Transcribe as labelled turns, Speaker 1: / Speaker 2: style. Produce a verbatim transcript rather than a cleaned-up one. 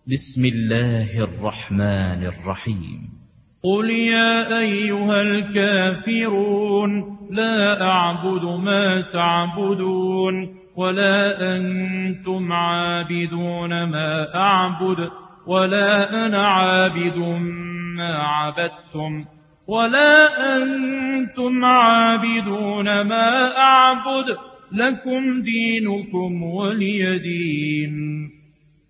Speaker 1: بسم الله الرحمن الرحيم.
Speaker 2: قل يا أيها الكافرون لا أعبد ما تعبدون ولا أنتم عابدون ما أعبد ولا أنا عابد ما عبدتم ولا أنتم عابدون ما أعبد لكم دينكم ولي دين.